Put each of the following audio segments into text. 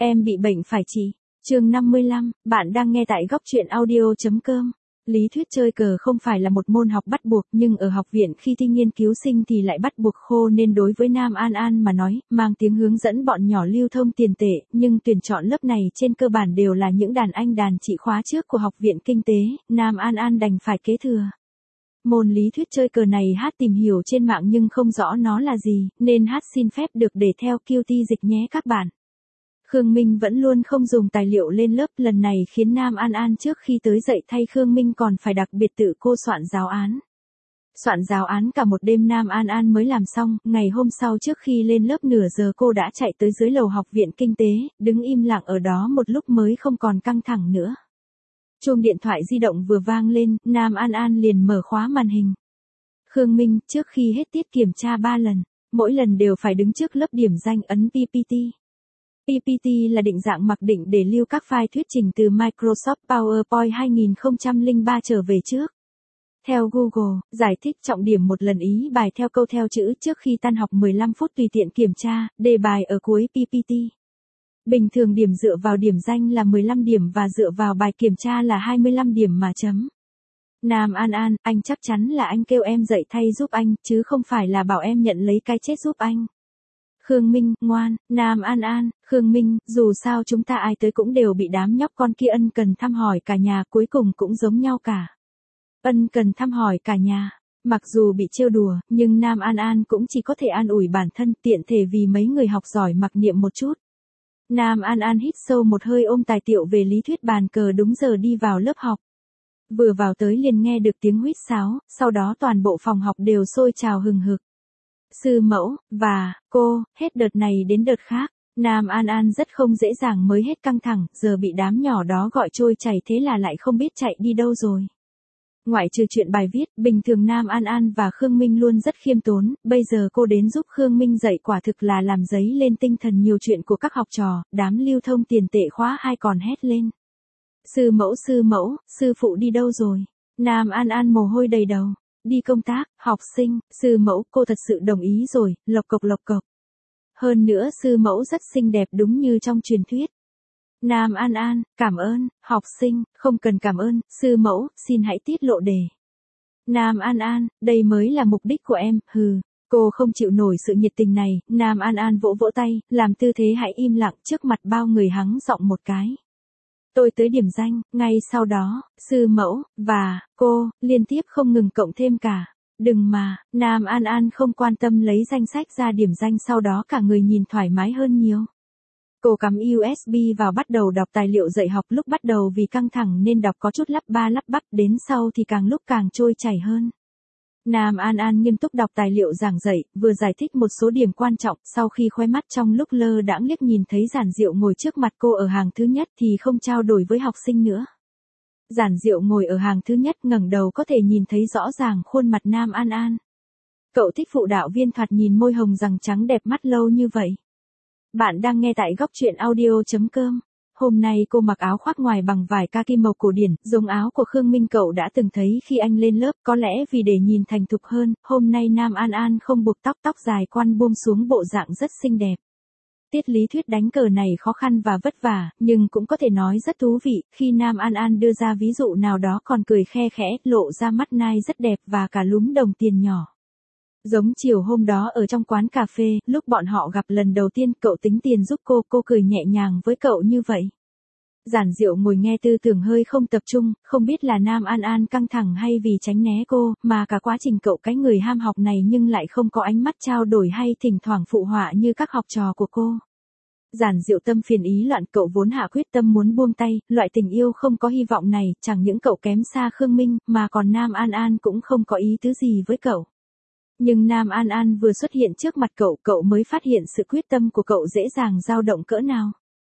Em bị bệnh phải chị. Chương 55, bạn đang nghe tại goctruyện audio.com. Lý thuyết chơi cờ không phải là một môn học bắt buộc, nhưng ở học viện khi thi nghiên cứu sinh thì lại bắt buộc khô, nên đối với Nam An An mà nói, mang tiếng hướng dẫn bọn nhỏ lưu thông tiền tệ, nhưng tuyển chọn lớp này trên cơ bản đều là những đàn anh đàn chị khóa trước của học viện kinh tế, Nam An An đành phải kế thừa. Môn lý thuyết chơi cờ này Hát tìm hiểu trên mạng nhưng không rõ nó là gì, nên Hát xin phép được để theo QT dịch nhé các bạn. Khương Minh vẫn luôn không dùng tài liệu lên lớp, lần này khiến Nam An An trước khi tới dậy thay Khương Minh còn phải đặc biệt tự cô soạn giáo án. Soạn giáo án cả một đêm Nam An An mới làm xong, ngày hôm sau trước khi lên lớp nửa giờ cô đã chạy tới dưới lầu học viện kinh tế, đứng im lặng ở đó một lúc mới không còn căng thẳng nữa. Chuông điện thoại di động vừa vang lên, Nam An An liền mở khóa màn hình. Khương Minh, trước khi hết tiết kiểm tra 3 lần, mỗi lần đều phải đứng trước lớp điểm danh ấn PPT. PPT là định dạng mặc định để lưu các file thuyết trình từ Microsoft PowerPoint 2003 trở về trước. Theo Google, giải thích trọng điểm một lần ý bài theo câu theo chữ trước khi tan học 15 phút tùy tiện kiểm tra, đề bài ở cuối PPT. Bình thường điểm dựa vào điểm danh là 15 điểm và dựa vào bài kiểm tra là 25 điểm mà chấm. Nam An An, anh chắc chắn là anh kêu em dậy thay giúp anh, chứ không phải là bảo em nhận lấy cái chết giúp anh. Khương Minh, ngoan. Nam An An, Khương Minh, dù sao chúng ta ai tới cũng đều bị đám nhóc con kia ân cần thăm hỏi cả nhà, cuối cùng cũng giống nhau cả. Ân cần thăm hỏi cả nhà. Mặc dù bị trêu đùa, nhưng Nam An An cũng chỉ có thể an ủi bản thân, tiện thể vì mấy người học giỏi mặc niệm một chút. Nam An An hít sâu một hơi ôm tài liệu về lý thuyết bàn cờ đúng giờ đi vào lớp học. Vừa vào tới liền nghe được tiếng huýt sáo, sau đó toàn bộ phòng học đều sôi trào hừng hực. Sư mẫu, và, cô, hết đợt này đến đợt khác, Nam An An rất không dễ dàng mới hết căng thẳng, giờ bị đám nhỏ đó gọi trôi chảy thế là lại không biết chạy đi đâu rồi. Ngoại trừ chuyện bài viết, bình thường Nam An An và Khương Minh luôn rất khiêm tốn, bây giờ cô đến giúp Khương Minh dạy quả thực là làm dấy lên tinh thần nhiều chuyện của các học trò, đám lưu thông tiền tệ khóa 2 còn hét lên. Sư mẫu, sư phụ đi đâu rồi? Nam An An mồ hôi đầy đầu. Đi công tác, học sinh, sư mẫu, cô thật sự đồng ý rồi, lộc cộc lộc cộc. Hơn nữa sư mẫu rất xinh đẹp đúng như trong truyền thuyết. Nam An An, cảm ơn, học sinh, không cần cảm ơn, sư mẫu, xin hãy tiết lộ đề. Nam An An, đây mới là mục đích của em, hừ, cô không chịu nổi sự nhiệt tình này, Nam An An vỗ vỗ tay, làm tư thế hãy im lặng trước mặt bao người hắng giọng một cái. Tôi tới điểm danh, ngay sau đó, sư mẫu, và, cô, liên tiếp không ngừng cộng thêm cả. Đừng mà, Nam An An không quan tâm lấy danh sách ra điểm danh sau đó cả người nhìn thoải mái hơn nhiều. Cô cắm USB vào bắt đầu đọc tài liệu dạy học lúc bắt đầu vì căng thẳng nên đọc có chút lắp ba lắp bắp đến sau thì càng lúc càng trôi chảy hơn. Nam An An nghiêm túc đọc tài liệu giảng dạy, vừa giải thích một số điểm quan trọng, sau khi khóe mắt trong lúc lơ đãng liếc nhìn thấy Giản Diệu ngồi trước mặt cô ở hàng thứ nhất thì không trao đổi với học sinh nữa. Giản Diệu ngồi ở hàng thứ nhất ngẩng đầu có thể nhìn thấy rõ ràng khuôn mặt Nam An An. Cậu thích phụ đạo viên thoạt nhìn môi hồng răng trắng đẹp mắt lâu như vậy. Bạn đang nghe tại goctruyện audio.com. Hôm nay cô mặc áo khoác ngoài bằng vải kaki màu cổ điển, giống áo của Khương Minh cậu đã từng thấy khi anh lên lớp, có lẽ vì để nhìn thành thục hơn, hôm nay Nam An An không buộc tóc dài quăn buông xuống bộ dạng rất xinh đẹp. Tiết lý thuyết đánh cờ này khó khăn và vất vả, nhưng cũng có thể nói rất thú vị, khi Nam An An đưa ra ví dụ nào đó còn cười khe khẽ, lộ ra mắt nai rất đẹp và cả lúm đồng tiền nhỏ. Giống chiều hôm đó ở trong quán cà phê, lúc bọn họ gặp lần đầu tiên cậu tính tiền giúp cô cười nhẹ nhàng với cậu như vậy. Giản Diệu ngồi nghe tư tưởng hơi không tập trung, không biết là Nam An An căng thẳng hay vì tránh né cô, mà cả quá trình cậu cái người ham học này nhưng lại không có ánh mắt trao đổi hay thỉnh thoảng phụ họa như các học trò của cô. Giản Diệu tâm phiền ý loạn, cậu vốn hạ quyết tâm muốn buông tay, loại tình yêu không có hy vọng này, chẳng những cậu kém xa Khương Minh, mà còn Nam An An cũng không có ý tứ gì với cậu. Nhưng Nam An An vừa xuất hiện trước mặt cậu mới phát hiện sự quyết tâm của cậu dễ dàng dao động cỡ nào.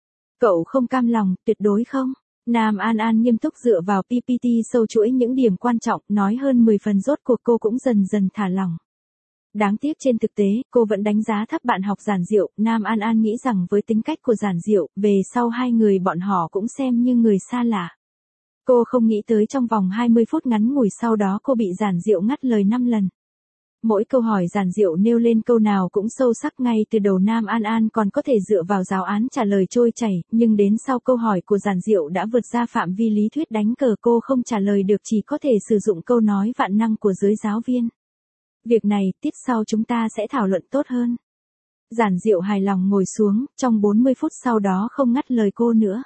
Cậu không cam lòng, tuyệt đối không. Nam An An nghiêm túc dựa vào PPT sâu chuỗi những điểm quan trọng, nói hơn 10 phần rốt cuộc cô cũng dần dần thả lỏng. Đáng tiếc trên thực tế, cô vẫn đánh giá thấp bạn học Giản Diệu, Nam An An nghĩ rằng với tính cách của Giản Diệu, về sau hai người bọn họ cũng xem như người xa lạ. Cô không nghĩ tới trong vòng 20 phút ngắn ngủi sau đó cô bị Giản Diệu ngắt lời 5 lần. Mỗi câu hỏi giản diệu nêu lên câu nào cũng sâu sắc, ngay từ đầu Nam An An còn có thể dựa vào giáo án trả lời trôi chảy, nhưng đến sau câu hỏi của giản diệu đã vượt ra phạm vi lý thuyết đánh cờ, cô không trả lời được, chỉ có thể sử dụng câu nói vạn năng của giới giáo viên. Việc này, tiết sau chúng ta sẽ thảo luận tốt hơn. Giản diệu hài lòng ngồi xuống, trong 40 phút sau đó không ngắt lời cô nữa.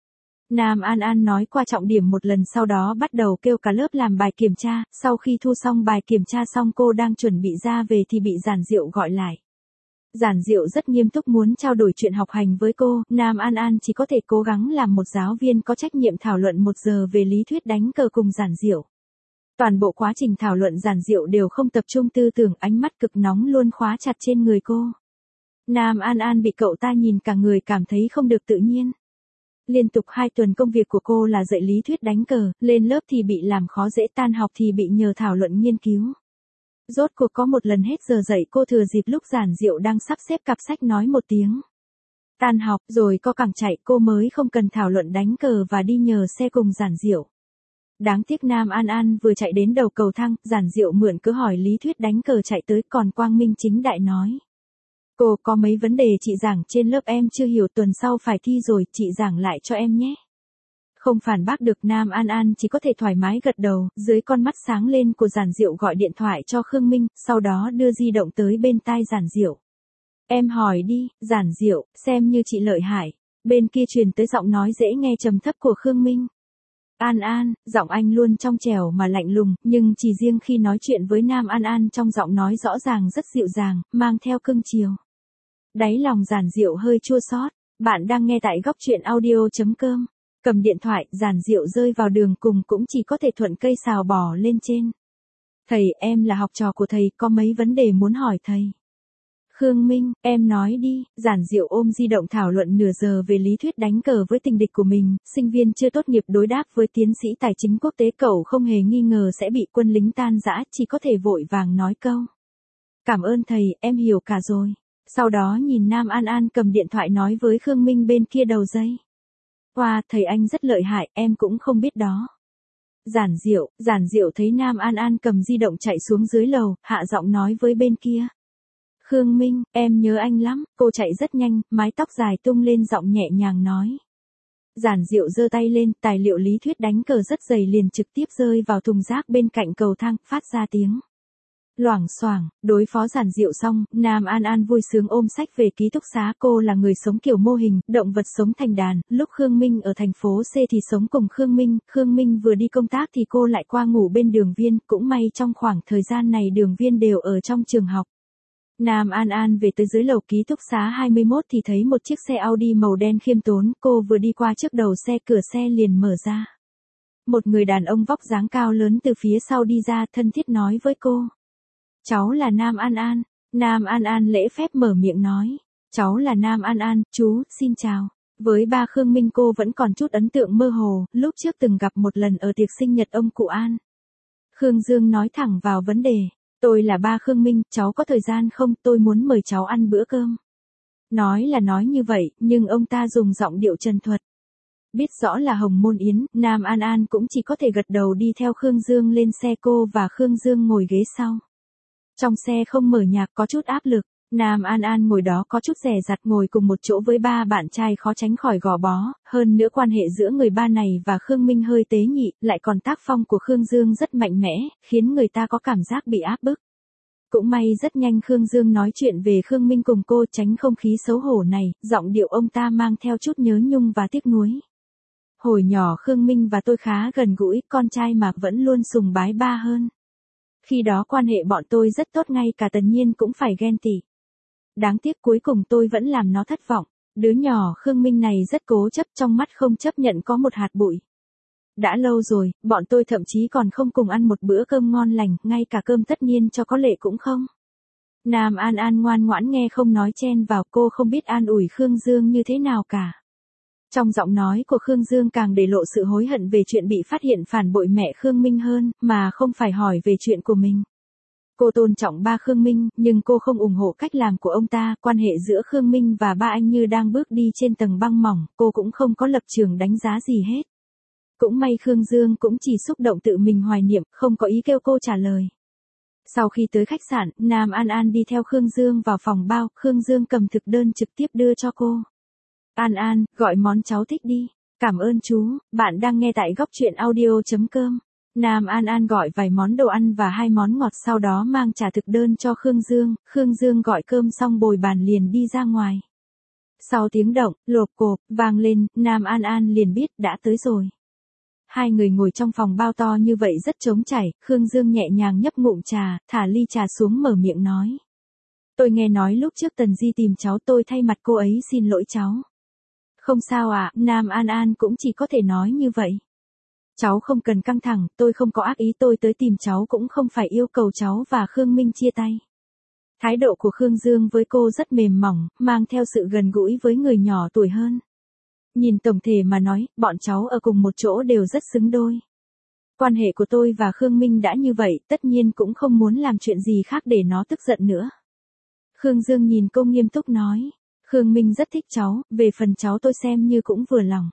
Nam An An nói qua trọng điểm một lần, sau đó bắt đầu kêu cả lớp làm bài kiểm tra, sau khi thu xong bài kiểm tra xong cô đang chuẩn bị ra về thì bị giản diệu gọi lại. Giản diệu rất nghiêm túc muốn trao đổi chuyện học hành với cô, Nam An An chỉ có thể cố gắng làm một giáo viên có trách nhiệm thảo luận 1 giờ về lý thuyết đánh cờ cùng giản diệu. Toàn bộ quá trình thảo luận giản diệu đều không tập trung tư tưởng, ánh mắt cực nóng luôn khóa chặt trên người cô. Nam An An bị cậu ta nhìn cả người cảm thấy không được tự nhiên. Liên tục 2 tuần công việc của cô là dạy lý thuyết đánh cờ, lên lớp thì bị làm khó dễ, tan học thì bị nhờ thảo luận nghiên cứu. Rốt cuộc có một lần hết giờ dạy, cô thừa dịp lúc giản diệu đang sắp xếp cặp sách nói một tiếng tan học rồi co cẳng chạy, cô mới không cần thảo luận đánh cờ và đi nhờ xe cùng giản diệu. Đáng tiếc Nam An An vừa chạy đến đầu cầu thang, giản diệu mượn cớ hỏi lý thuyết đánh cờ chạy tới, còn quang minh chính đại nói: cô có mấy vấn đề chị giảng trên lớp em chưa hiểu, tuần sau phải thi rồi, chị giảng lại cho em nhé. Không phản bác được, Nam An An chỉ có thể thoải mái gật đầu, dưới con mắt sáng lên của giản diệu gọi điện thoại cho Khương Minh, sau đó đưa di động tới bên tai giản diệu. Em hỏi đi, giản diệu, xem như chị lợi hại. Bên kia truyền tới giọng nói dễ nghe trầm thấp của Khương Minh. An An, giọng anh luôn trong trẻo mà lạnh lùng, nhưng chỉ riêng khi nói chuyện với Nam An An trong giọng nói rõ ràng rất dịu dàng, mang theo cưng chiều. Đáy lòng giản diệu hơi chua xót. Bạn đang nghe tại góc truyện audio.com. Cầm điện thoại, giản diệu rơi vào đường cùng cũng chỉ có thể thuận cây sào bò lên trên. Thầy, em là học trò của thầy, có mấy vấn đề muốn hỏi thầy. Khương Minh, em nói đi. Giản diệu ôm di động thảo luận nửa giờ về lý thuyết đánh cờ với tình địch của mình, sinh viên chưa tốt nghiệp đối đáp với tiến sĩ tài chính quốc tế, cậu không hề nghi ngờ sẽ bị quân lính tan rã, chỉ có thể vội vàng nói câu: cảm ơn thầy, em hiểu cả rồi. Sau đó nhìn Nam An An cầm điện thoại nói với Khương Minh bên kia đầu dây. Wow, thầy anh rất lợi hại, em cũng không biết đó. Giản diệu thấy Nam An An cầm di động chạy xuống dưới lầu, hạ giọng nói với bên kia. Khương Minh, em nhớ anh lắm, cô chạy rất nhanh, mái tóc dài tung lên, giọng nhẹ nhàng nói. Giản diệu giơ tay lên, tài liệu lý thuyết đánh cờ rất dày liền trực tiếp rơi vào thùng rác bên cạnh cầu thang, phát ra tiếng loảng xoảng. Đối phó giản diệu xong, Nam An An vui sướng ôm sách về ký túc xá. Cô là người sống kiểu mô hình, động vật sống thành đàn, lúc Khương Minh ở thành phố C thì sống cùng Khương Minh vừa đi công tác thì cô lại qua ngủ bên Đường Viên, cũng may trong khoảng thời gian này Đường Viên đều ở trong trường học. Nam An An về tới dưới lầu ký túc xá 21 thì thấy một chiếc xe Audi màu đen khiêm tốn, cô vừa đi qua trước đầu xe, cửa xe liền mở ra. Một người đàn ông vóc dáng cao lớn từ phía sau đi ra, thân thiết nói với cô. Cháu là Nam An An. Nam An An lễ phép mở miệng nói. Cháu là Nam An An, chú, xin chào. Với ba Khương Minh cô vẫn còn chút ấn tượng mơ hồ, lúc trước từng gặp một lần ở tiệc sinh nhật ông cụ An. Khương Dương nói thẳng vào vấn đề. Tôi là ba Khương Minh, cháu có thời gian không, tôi muốn mời cháu ăn bữa cơm. Nói là nói như vậy, nhưng ông ta dùng giọng điệu trần thuật. Biết rõ là Hồng Môn Yến, Nam An An cũng chỉ có thể gật đầu đi theo Khương Dương lên xe, cô và Khương Dương ngồi ghế sau. Trong xe không mở nhạc, có chút áp lực. Nam An An ngồi đó có chút dè dặt, ngồi cùng một chỗ với ba bạn trai khó tránh khỏi gò bó, hơn nữa quan hệ giữa người ba này và Khương Minh hơi tế nhị, lại còn tác phong của Khương Dương rất mạnh mẽ, khiến người ta có cảm giác bị áp bức. Cũng may rất nhanh Khương Dương nói chuyện về Khương Minh cùng cô, tránh không khí xấu hổ này, giọng điệu ông ta mang theo chút nhớ nhung và tiếc nuối. Hồi nhỏ Khương Minh và tôi khá gần gũi, con trai mà vẫn luôn sùng bái ba hơn. Khi đó quan hệ bọn tôi rất tốt, ngay cả Tần Nhiên cũng phải ghen tị. Đáng tiếc cuối cùng tôi vẫn làm nó thất vọng. Đứa nhỏ Khương Minh này rất cố chấp, trong mắt không chấp nhận có một hạt bụi. Đã lâu rồi, bọn tôi thậm chí còn không cùng ăn một bữa cơm ngon lành, ngay cả cơm tất niên cho có lệ cũng không. Nam An An ngoan ngoãn nghe không nói chen vào, cô không biết an ủi Khương Dương như thế nào cả. Trong giọng nói của Khương Dương càng để lộ sự hối hận về chuyện bị phát hiện phản bội mẹ Khương Minh hơn, mà không phải hỏi về chuyện của mình. Cô tôn trọng ba Khương Minh, nhưng cô không ủng hộ cách làm của ông ta, quan hệ giữa Khương Minh và ba anh như đang bước đi trên tầng băng mỏng, cô cũng không có lập trường đánh giá gì hết. Cũng may Khương Dương cũng chỉ xúc động tự mình hoài niệm, không có ý kêu cô trả lời. Sau khi tới khách sạn, Nam An An đi theo Khương Dương vào phòng bao, Khương Dương cầm thực đơn trực tiếp đưa cho cô. An An, gọi món cháu thích đi. Cảm ơn chú, bạn đang nghe tại góc truyện audio.com. Nam An An gọi vài món đồ ăn và 2 món ngọt sau đó mang trả thực đơn cho Khương Dương gọi cơm xong bồi bàn liền đi ra ngoài. Sau tiếng động, lộp cộp, vang lên, Nam An An liền biết đã tới rồi. Hai người ngồi trong phòng bao to như vậy rất trống trải, Khương Dương nhẹ nhàng nhấp ngụm trà, thả ly trà xuống mở miệng nói. Tôi nghe nói lúc trước Tần Di tìm cháu tôi thay mặt cô ấy xin lỗi cháu. Không sao ạ, Nam An An cũng chỉ có thể nói như vậy. Cháu không cần căng thẳng, tôi không có ác ý, tôi tới tìm cháu cũng không phải yêu cầu cháu và Khương Minh chia tay. Thái độ của Khương Dương với cô rất mềm mỏng, mang theo sự gần gũi với người nhỏ tuổi hơn. Nhìn tổng thể mà nói, bọn cháu ở cùng một chỗ đều rất xứng đôi. Quan hệ của tôi và Khương Minh đã như vậy, tất nhiên cũng không muốn làm chuyện gì khác để nó tức giận nữa. Khương Dương nhìn cô nghiêm túc nói. Khương Minh rất thích cháu, về phần cháu tôi xem như cũng vừa lòng.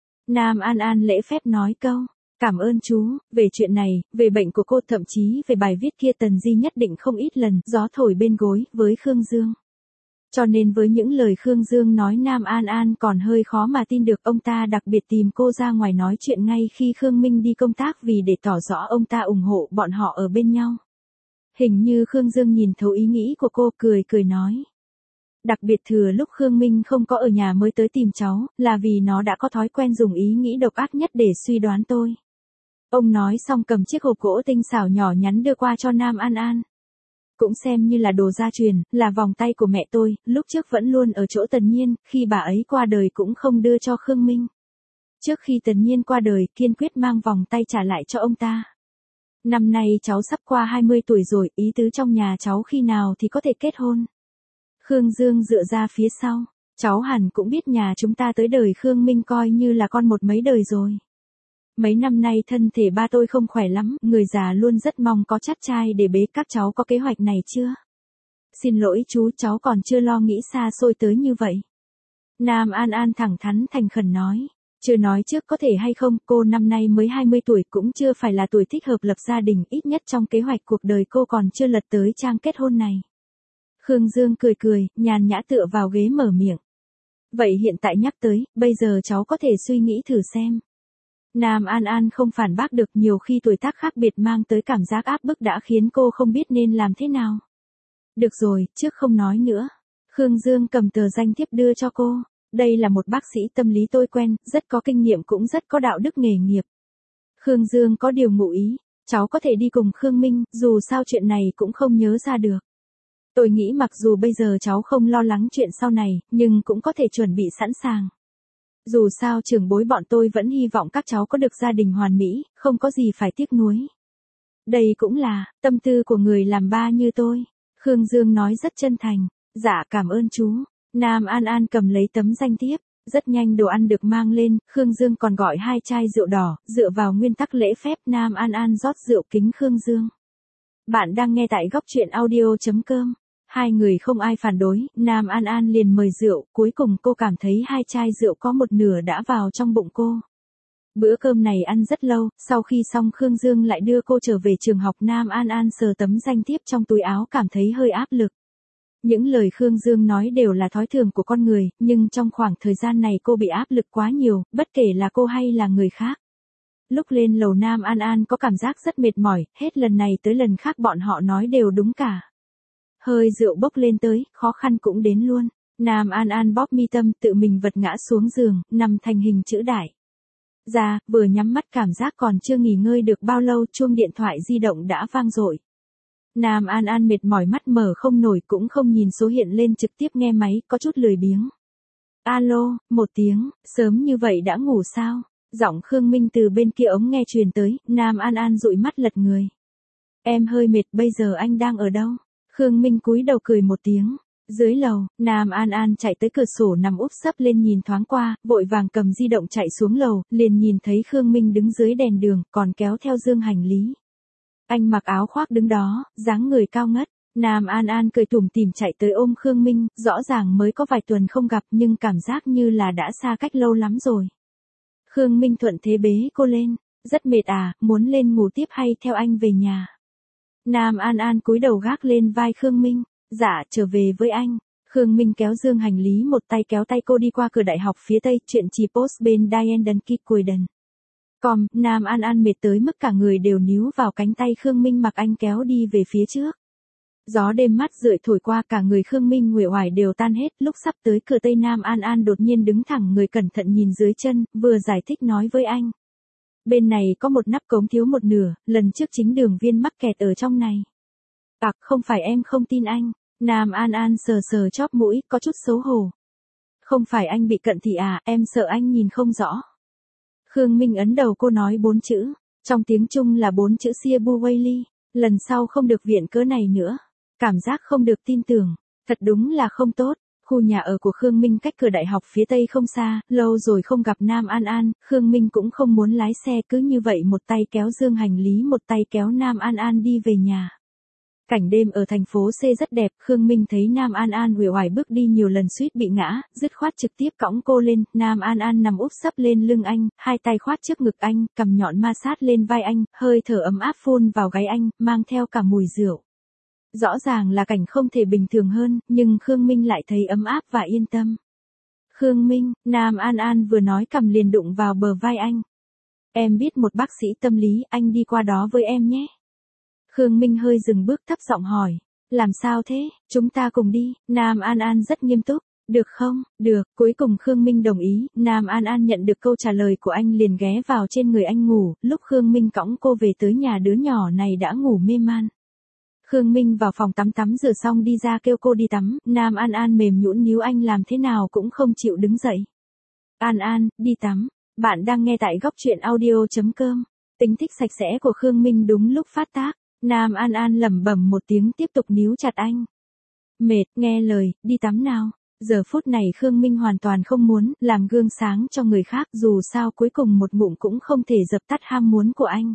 Nam An An lễ phép nói câu. Cảm ơn chú, về chuyện này, về bệnh của cô, thậm chí về bài viết kia Tần Di nhất định không ít lần gió thổi bên gối với Khương Dương. Cho nên với những lời Khương Dương nói Nam An An còn hơi khó mà tin được, ông ta đặc biệt tìm cô ra ngoài nói chuyện ngay khi Khương Minh đi công tác vì để tỏ rõ ông ta ủng hộ bọn họ ở bên nhau. Hình như Khương Dương nhìn thấu ý nghĩ của cô, cười nói. Đặc biệt thừa lúc Khương Minh không có ở nhà mới tới tìm cháu, là vì nó đã có thói quen dùng ý nghĩ độc ác nhất để suy đoán tôi. Ông nói xong cầm chiếc hộp gỗ tinh xảo nhỏ nhắn đưa qua cho Nam An An. Cũng xem như là đồ gia truyền, là vòng tay của mẹ tôi, lúc trước vẫn luôn ở chỗ Tần Nhiên, khi bà ấy qua đời cũng không đưa cho Khương Minh. Trước khi Tần Nhiên qua đời, kiên quyết mang vòng tay trả lại cho ông ta. Năm nay cháu sắp qua 20 tuổi rồi, ý tứ trong nhà cháu khi nào thì có thể kết hôn. Khương Dương dựa ra phía sau, cháu hẳn cũng biết nhà chúng ta tới đời Khương Minh coi như là con một mấy đời rồi. Mấy năm nay thân thể ba tôi không khỏe lắm, người già luôn rất mong có chắt trai để bế, các cháu có kế hoạch này chưa? Xin lỗi chú, cháu còn chưa lo nghĩ xa xôi tới như vậy. Nam An An thẳng thắn thành khẩn nói. Chưa nói trước có thể hay không, cô năm nay mới 20 tuổi cũng chưa phải là tuổi thích hợp lập gia đình, ít nhất trong kế hoạch cuộc đời cô còn chưa lật tới trang kết hôn này. Khương Dương cười, nhàn nhã tựa vào ghế mở miệng. Vậy hiện tại nhắc tới, bây giờ cháu có thể suy nghĩ thử xem. Nam An An không phản bác được, nhiều khi tuổi tác khác biệt mang tới cảm giác áp bức đã khiến cô không biết nên làm thế nào. Được rồi, trước không nói nữa. Khương Dương cầm tờ danh thiếp đưa cho cô. Đây là một bác sĩ tâm lý tôi quen, rất có kinh nghiệm cũng rất có đạo đức nghề nghiệp. Khương Dương có điều ngụ ý, cháu có thể đi cùng Khương Minh, dù sao chuyện này cũng không nhớ ra được. Tôi nghĩ mặc dù bây giờ cháu không lo lắng chuyện sau này, nhưng cũng có thể chuẩn bị sẵn sàng. Dù sao trưởng bối bọn tôi vẫn hy vọng các cháu có được gia đình hoàn mỹ, không có gì phải tiếc nuối. Đây cũng là tâm tư của người làm ba như tôi. Khương Dương nói rất chân thành. Dạ cảm ơn chú. Nam An An cầm lấy tấm danh thiếp. Rất nhanh đồ ăn được mang lên, Khương Dương còn gọi 2 chai rượu đỏ, dựa vào nguyên tắc lễ phép Nam An An rót rượu kính Khương Dương. Bạn đang nghe tại góc truyện audio.com. Hai người không ai phản đối, Nam An An liền mời rượu, cuối cùng cô cảm thấy 2 chai rượu có một nửa đã vào trong bụng cô. Bữa cơm này ăn rất lâu, sau khi xong Khương Dương lại đưa cô trở về trường học. Nam An An sờ tấm danh thiếp trong túi áo cảm thấy hơi áp lực. Những lời Khương Dương nói đều là thói thường của con người, nhưng trong khoảng thời gian này cô bị áp lực quá nhiều, bất kể là cô hay là người khác. Lúc lên lầu Nam An An có cảm giác rất mệt mỏi, hết lần này tới lần khác bọn họ nói đều đúng cả. Hơi rượu bốc lên tới, khó khăn cũng đến luôn. Nam An An bóp mi tâm, tự mình vật ngã xuống giường, nằm thành hình chữ đại. Vừa nhắm mắt cảm giác còn chưa nghỉ ngơi được bao lâu, chuông điện thoại di động đã vang dội. Nam An An mệt mỏi, mắt mở không nổi, cũng không nhìn số hiện lên, trực tiếp nghe máy, có chút lười biếng. Alo, 1 tiếng, sớm như vậy đã ngủ sao? Giọng Khương Minh từ bên kia ống nghe truyền tới. Nam An An dụi mắt lật người. Em hơi mệt, bây giờ anh đang ở đâu? Khương Minh cúi đầu cười 1 tiếng. Dưới lầu, Nam An An chạy tới cửa sổ nằm úp sấp lên nhìn thoáng qua, vội vàng cầm di động chạy xuống lầu, liền nhìn thấy Khương Minh đứng dưới đèn đường, còn kéo theo dương hành lý. Anh mặc áo khoác đứng đó, dáng người cao ngất. Nam An An cười tủm tỉm chạy tới ôm Khương Minh, rõ ràng mới có vài tuần không gặp nhưng cảm giác như là đã xa cách lâu lắm rồi. Khương Minh thuận thế bế cô lên. Rất mệt à, muốn lên ngủ tiếp hay theo anh về nhà? Nam An An cúi đầu gác lên vai Khương Minh. Dạ, trở về với anh. Khương Minh kéo dương hành lý, một tay kéo tay cô đi qua cửa đại học phía tây, chuyện trì post bên Diane Dunky Quaden. Nam An An mệt tới mức cả người đều níu vào cánh tay Khương Minh mặc anh kéo đi về phía trước. Gió đêm mát rượi thổi qua, cả người Khương Minh uể oải đều tan hết, lúc sắp tới cửa tây Nam An An đột nhiên đứng thẳng người, cẩn thận nhìn dưới chân, vừa giải thích nói với anh. Bên này có một nắp cống thiếu một nửa, lần trước chính Đường Viên mắc kẹt ở trong này. Không phải em không tin anh. Nam An An sờ sờ chóp mũi, có chút xấu hổ. Không phải anh bị cận thị à, em sợ anh nhìn không rõ. Khương Minh ấn đầu cô nói 4 chữ, trong tiếng Trung là 4 chữ Siabu Weili, lần sau không được viện cớ này nữa. Cảm giác không được tin tưởng, thật đúng là không tốt. Khu nhà ở của Khương Minh cách cửa đại học phía tây không xa, lâu rồi không gặp Nam An An, Khương Minh cũng không muốn lái xe, cứ như vậy một tay kéo dương hành lý, một tay kéo Nam An An đi về nhà. Cảnh đêm ở thành phố C rất đẹp, Khương Minh thấy Nam An An uể oải bước đi nhiều lần suýt bị ngã, dứt khoát trực tiếp cõng cô lên, Nam An An nằm úp sấp lên lưng anh, hai tay khoát trước ngực anh, cầm nhọn ma sát lên vai anh, hơi thở ấm áp phun vào gáy anh, mang theo cả mùi rượu. Rõ ràng là cảnh không thể bình thường hơn, nhưng Khương Minh lại thấy ấm áp và yên tâm. Khương Minh, Nam An An vừa nói cầm liền đụng vào bờ vai anh. Em biết một bác sĩ tâm lý, anh đi qua đó với em nhé. Khương Minh hơi dừng bước thấp giọng hỏi. Làm sao thế, chúng ta cùng đi, Nam An An rất nghiêm túc. Được không, được, cuối cùng Khương Minh đồng ý, Nam An An nhận được câu trả lời của anh liền ghé vào trên người anh ngủ, lúc Khương Minh cõng cô về tới nhà đứa nhỏ này đã ngủ mê man. Khương Minh vào phòng tắm rửa xong đi ra kêu cô đi tắm, Nam An An mềm nhũn níu anh làm thế nào cũng không chịu đứng dậy. An An, đi tắm, bạn đang nghe tại góc truyện audio.com. Tính thích sạch sẽ của Khương Minh đúng lúc phát tác, Nam An An lẩm bẩm một tiếng tiếp tục níu chặt anh. Mệt, nghe lời, đi tắm nào. Giờ phút này Khương Minh hoàn toàn không muốn làm gương sáng cho người khác, dù sao cuối cùng một ngụm cũng không thể dập tắt ham muốn của anh.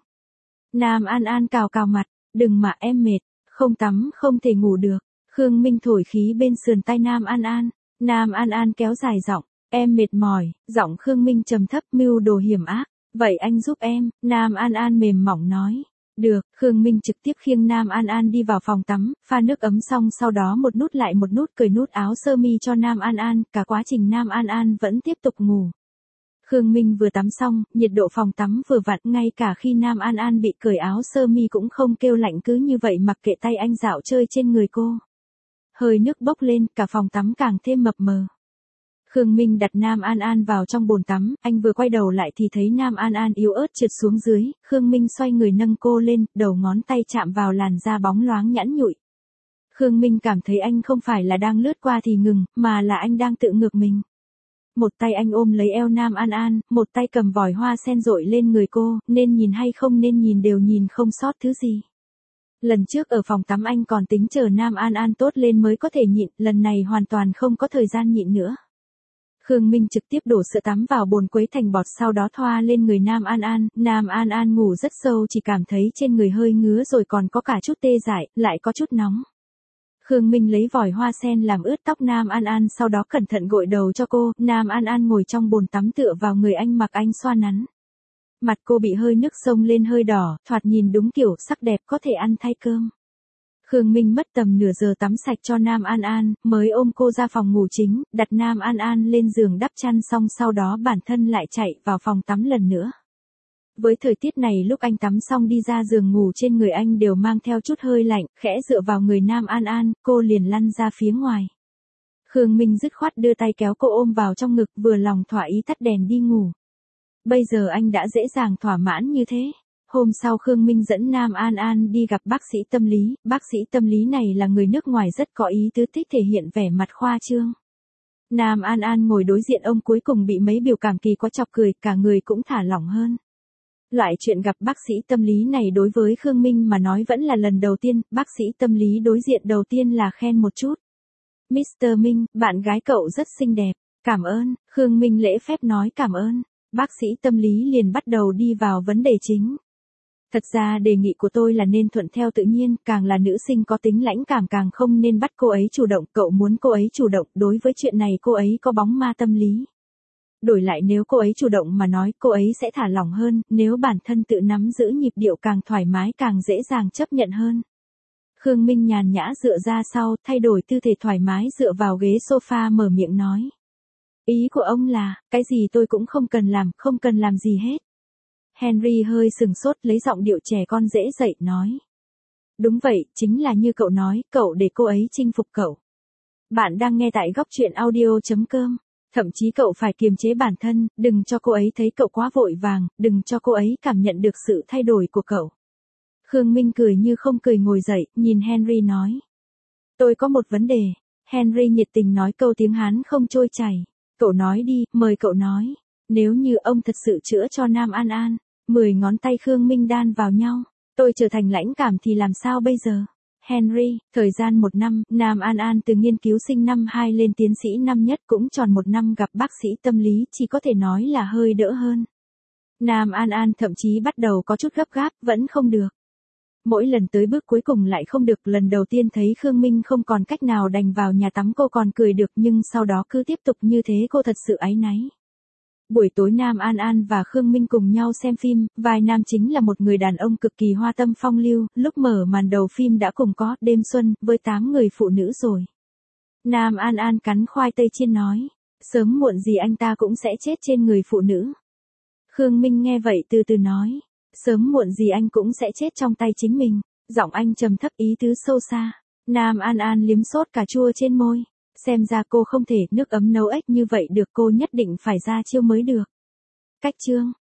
Nam An An cào cào mặt, đừng mà em mệt. Không tắm không thể ngủ được. Khương Minh thổi khí bên sườn tai Nam An An. Nam An An kéo dài giọng. Em mệt mỏi. Giọng Khương Minh trầm thấp, mưu đồ hiểm ác. Vậy anh giúp em. Nam An An mềm mỏng nói. Được. Khương Minh trực tiếp khiêng Nam An An đi vào phòng tắm, pha nước ấm xong sau đó một nút lại một nút cởi nút áo sơ mi cho Nam An An. Cả quá trình Nam An An vẫn tiếp tục ngủ. Khương Minh vừa tắm xong, nhiệt độ phòng tắm vừa vặn, ngay cả khi Nam An An bị cởi áo sơ mi cũng không kêu lạnh, cứ như vậy mặc kệ tay anh dạo chơi trên người cô. Hơi nước bốc lên, cả phòng tắm càng thêm mập mờ. Khương Minh đặt Nam An An vào trong bồn tắm, anh vừa quay đầu lại thì thấy Nam An An yếu ớt trượt xuống dưới, Khương Minh xoay người nâng cô lên, đầu ngón tay chạm vào làn da bóng loáng nhẵn nhụi. Khương Minh cảm thấy anh không phải là đang lướt qua thì ngừng, mà là anh đang tự ngược mình. Một tay anh ôm lấy eo Nam An An, một tay cầm vòi hoa sen rội lên người cô, nên nhìn hay không nên nhìn đều nhìn không sót thứ gì. Lần trước ở phòng tắm anh còn tính chờ Nam An An tốt lên mới có thể nhịn, lần này hoàn toàn không có thời gian nhịn nữa. Khương Minh trực tiếp đổ sữa tắm vào bồn quấy thành bọt, sau đó thoa lên người Nam An An. Nam An An ngủ rất sâu, chỉ cảm thấy trên người hơi ngứa rồi còn có cả chút tê dại, lại có chút nóng. Khương Minh lấy vòi hoa sen làm ướt tóc Nam An An, sau đó cẩn thận gội đầu cho cô. Nam An An ngồi trong bồn tắm tựa vào người anh mặc anh xoa nắn. Mặt cô bị hơi nước xông lên hơi đỏ, thoạt nhìn đúng kiểu sắc đẹp có thể ăn thay cơm. Khương Minh mất tầm nửa giờ tắm sạch cho Nam An An, mới ôm cô ra phòng ngủ chính, đặt Nam An An lên giường đắp chăn xong sau đó bản thân lại chạy vào phòng tắm lần nữa. Với thời tiết này lúc anh tắm xong đi ra giường ngủ trên người anh đều mang theo chút hơi lạnh, khẽ dựa vào người Nam An An, cô liền lăn ra phía ngoài. Khương Minh dứt khoát đưa tay kéo cô ôm vào trong ngực, vừa lòng thỏa ý tắt đèn đi ngủ. Bây giờ anh đã dễ dàng thỏa mãn như thế. Hôm sau Khương Minh dẫn Nam An An đi gặp bác sĩ tâm lý, bác sĩ tâm lý này là người nước ngoài rất có ý tứ, thích thể hiện vẻ mặt khoa trương. Nam An An ngồi đối diện ông cuối cùng bị mấy biểu cảm kỳ quá chọc cười, cả người cũng thả lỏng hơn. Loại chuyện gặp bác sĩ tâm lý này đối với Khương Minh mà nói vẫn là lần đầu tiên, bác sĩ tâm lý đối diện đầu tiên là khen một chút. Mr. Minh, bạn gái cậu rất xinh đẹp, cảm ơn, Khương Minh lễ phép nói cảm ơn. Bác sĩ tâm lý liền bắt đầu đi vào vấn đề chính. Thật ra đề nghị của tôi là nên thuận theo tự nhiên, càng là nữ sinh có tính lãnh cảm càng không nên bắt cô ấy chủ động, cậu muốn cô ấy chủ động, đối với chuyện này cô ấy có bóng ma tâm lý. Đổi lại nếu cô ấy chủ động mà nói, cô ấy sẽ thả lỏng hơn, nếu bản thân tự nắm giữ nhịp điệu càng thoải mái càng dễ dàng chấp nhận hơn. Khương Minh nhàn nhã dựa ra sau, thay đổi tư thế thoải mái dựa vào ghế sofa mở miệng nói. Ý của ông là, cái gì tôi cũng không cần làm gì hết. Henry hơi sừng sốt lấy giọng điệu trẻ con dễ dậy nói. Đúng vậy, chính là như cậu nói, cậu để cô ấy chinh phục cậu. Bạn đang nghe tại góc truyện audio.com. Thậm chí cậu phải kiềm chế bản thân, đừng cho cô ấy thấy cậu quá vội vàng, đừng cho cô ấy cảm nhận được sự thay đổi của cậu. Khương Minh cười như không cười ngồi dậy, nhìn Henry nói. Tôi có một vấn đề. Henry nhiệt tình nói câu tiếng Hán không trôi chảy. Cậu nói đi, mời cậu nói. Nếu như ông thật sự chữa cho Nam An An, 10 ngón tay Khương Minh đan vào nhau, tôi trở thành lãnh cảm thì làm sao bây giờ? Henry, thời gian 1 năm, Nam An An từ nghiên cứu sinh năm 2 lên tiến sĩ năm nhất cũng tròn 1 năm gặp bác sĩ tâm lý chỉ có thể nói là hơi đỡ hơn. Nam An An thậm chí bắt đầu có chút gấp gáp, vẫn không được. Mỗi lần tới bước cuối cùng lại không được, lần đầu tiên thấy Khương Minh không còn cách nào đành vào nhà tắm cô còn cười được nhưng sau đó cứ tiếp tục như thế cô thật sự áy náy. Buổi tối Nam An An và Khương Minh cùng nhau xem phim, vai nam chính là một người đàn ông cực kỳ hoa tâm phong lưu, lúc mở màn đầu phim đã cùng có đêm xuân với 8 người phụ nữ rồi. Nam An An cắn khoai tây chiên nói, sớm muộn gì anh ta cũng sẽ chết trên người phụ nữ. Khương Minh nghe vậy từ từ nói, sớm muộn gì anh cũng sẽ chết trong tay chính mình, giọng anh trầm thấp ý tứ sâu xa. Nam An An liếm sốt cà chua trên môi. Xem ra cô không thể nước ấm nấu ếch như vậy được, cô nhất định phải ra chiêu mới được. Cách chương